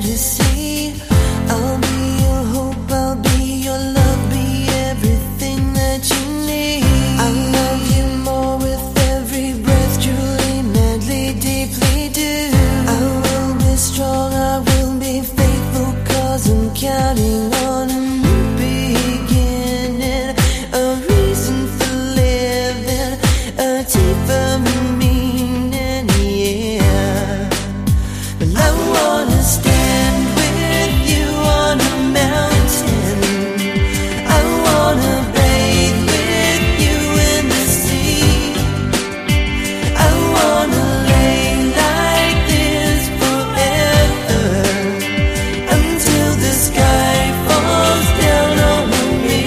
fantasy. I'll be your hope, I'll be your love, be everything that you need. I'll love you more with every breath, truly, madly, deeply do. I will be strong, I will be faithful, 'cause I'm counting on a new beginning, a reason for living, a deeper meaning, yeah. Well, I wanna stand with you on a mountain. I wanna bathe with you in the sea. I wanna lay like this forever, until the sky falls down on me.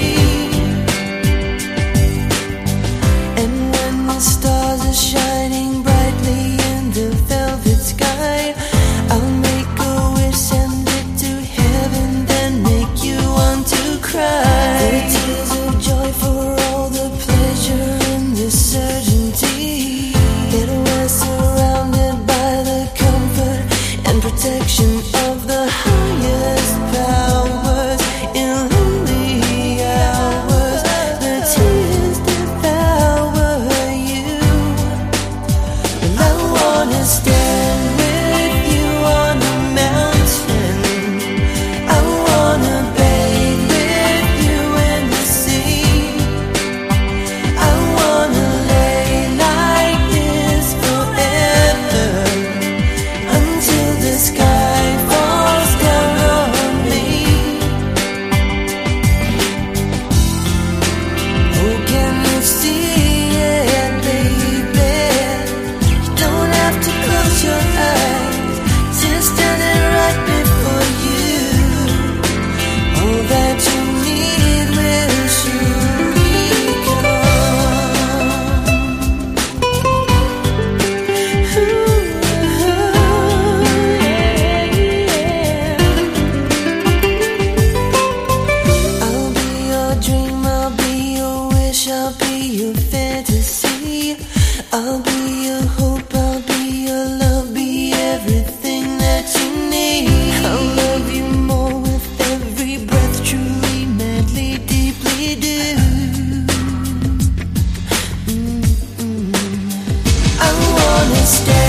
And when the stars are shining brightly in the velvet sky, I'll make a wish, send it to heaven, then make you want to cry. The tears of joy for all the pleasure and the certainty that we're surrounded by the comfort and protection of the highest powers. In lonely hours, the tears devour you. Well, I wanna stand with you on a mountain. I wanna bathe with you in the sea. I wanna lay like this forever, until the sky falls down on me. Oh, can you see it, baby? You don't have to close your eyes, just standing right before you. All that you need will surely come. I'll be your dream, I'll be your wish, I'll be your fantasy. I'll be your hope, I'll be your love, be everything that you need. I'll love you more with every breath, truly, madly, deeply do. I wanna stay